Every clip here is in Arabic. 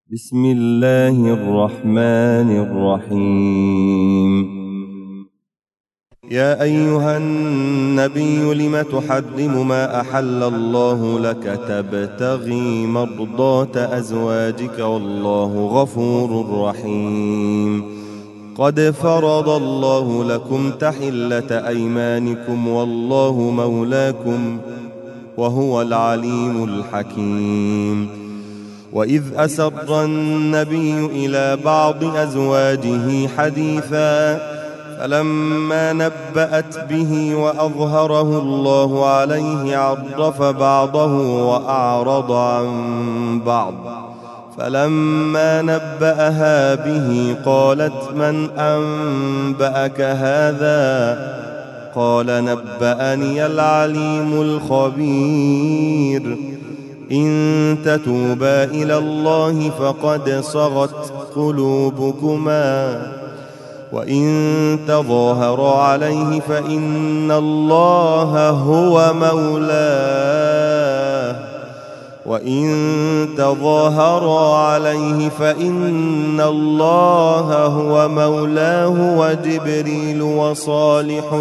بسم الله الرحمن الرحيم. يا أيها النبي لم تحرم ما أحل الله لك تبتغي مرضات أزواجك والله غفور رحيم. قد فرض الله لكم تحلة أيمانكم والله مولاكم وهو العليم الحكيم. وإذ أسر النبي إلى بعض أزواجه حديثا فلما نبأت به وأظهره الله عليه عرف بعضه وأعرض عن بعض. فلما نبأها به قالت من أنبأك هذا؟ قال نبأني العليم الخبير. إن تتوبا إلى الله فقد صغت قلوبكما وإن تظاهرا عليه فإن الله هو مولاه وجبريل وصالح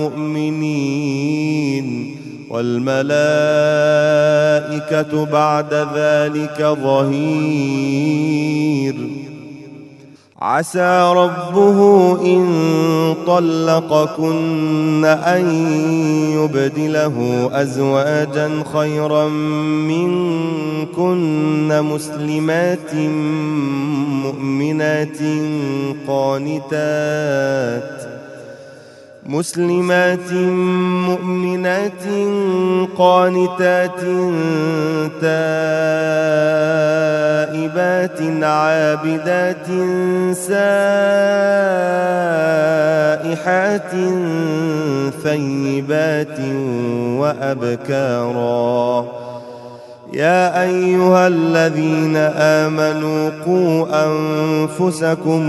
المؤمنين والملائكة بعد ذلك ظهير. عسى ربه إن طلقكن أن يبدله أزواجا خيرا منكن مسلمات مؤمنات قانتات تائبات عابدات سائحات ثيبات وأبكارا. يا أيها الذين آمنوا قوا أنفسكم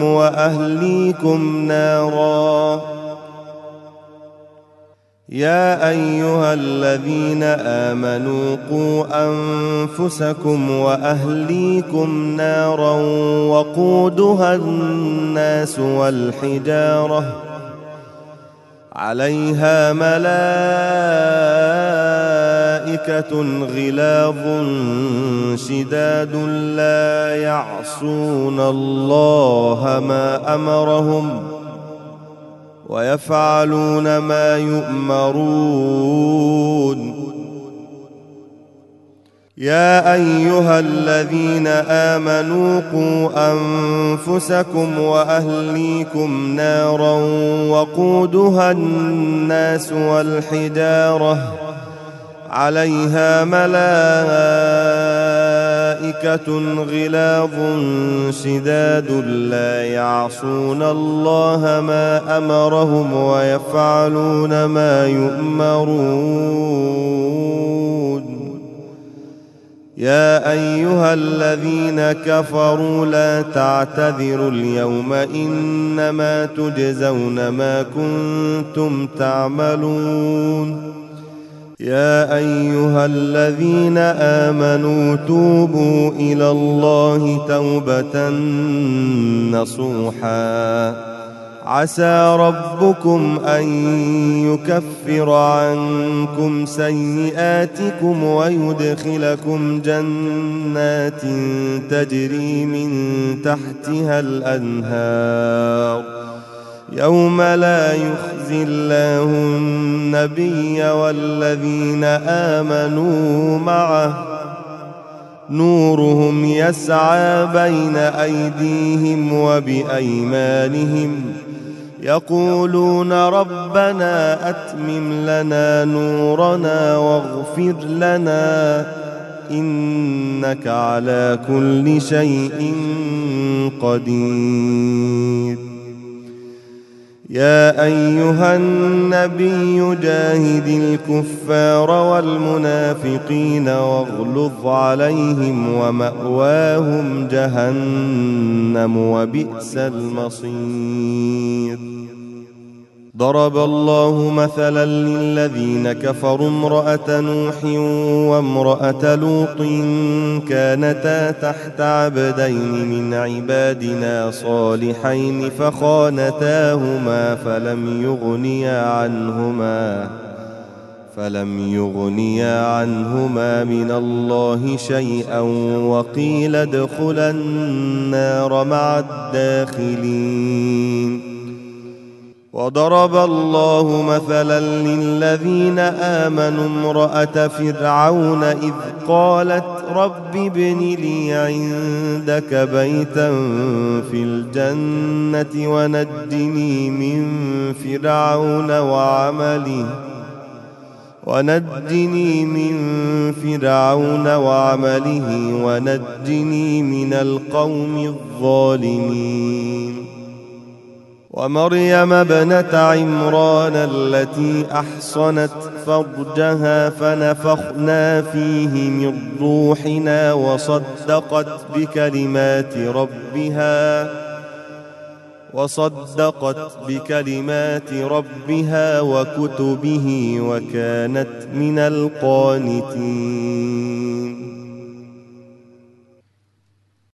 وأهليكم نارا وقودها الناس والحجارة عليها ملائكة غلاظ شداد لا يعصون الله ما أمرهم ويفعلون ما يؤمرون. يا أيها الذين آمنوا قوا أنفسكم وأهليكم نارا وقودها الناس والحجارة عليها ملائكة غلاظ شداد لا يعصون الله ما أمرهم ويفعلون ما يؤمرون. يا أيها الذين كفروا لا تعتذروا اليوم إنما تجزون ما كنتم تعملون. يا أيها الذين آمنوا توبوا إلى الله توبة نصوحا عسى ربكم أن يكفر عنكم سيئاتكم ويدخلكم جنات تجري من تحتها الأنهار يوم لا يخزي الله النبي والذين آمنوا معه نورهم يسعى بين أيديهم وبأيمانهم يقولون ربنا أتمم لنا نورنا واغفر لنا إنك على كل شيء قدير. يا أيها النبي جاهد الكفار والمنافقين واغلظ عليهم ومأواهم جهنم وبئس المصير. ضرب الله مثلا للذين كفروا امرأة نوح وامرأة لوط كانتا تحت عبدين من عبادنا صالحين فخانتاهما فلم يغنيا عنهما من الله شيئا وقيل ادخلا النار مع الداخلين. وضرب الله مثلا للذين آمنوا امرأة فرعون إذ قالت رب ابن لي عندك بيتا في الجنة ونجني من فرعون وعمله ونجني من القوم الظالمين. ومريم ابنة عمران التي أحصنت فرجها فنفخنا فيه من روحنا وصدقت بكلمات ربها وكتبه وكانت من القانتين.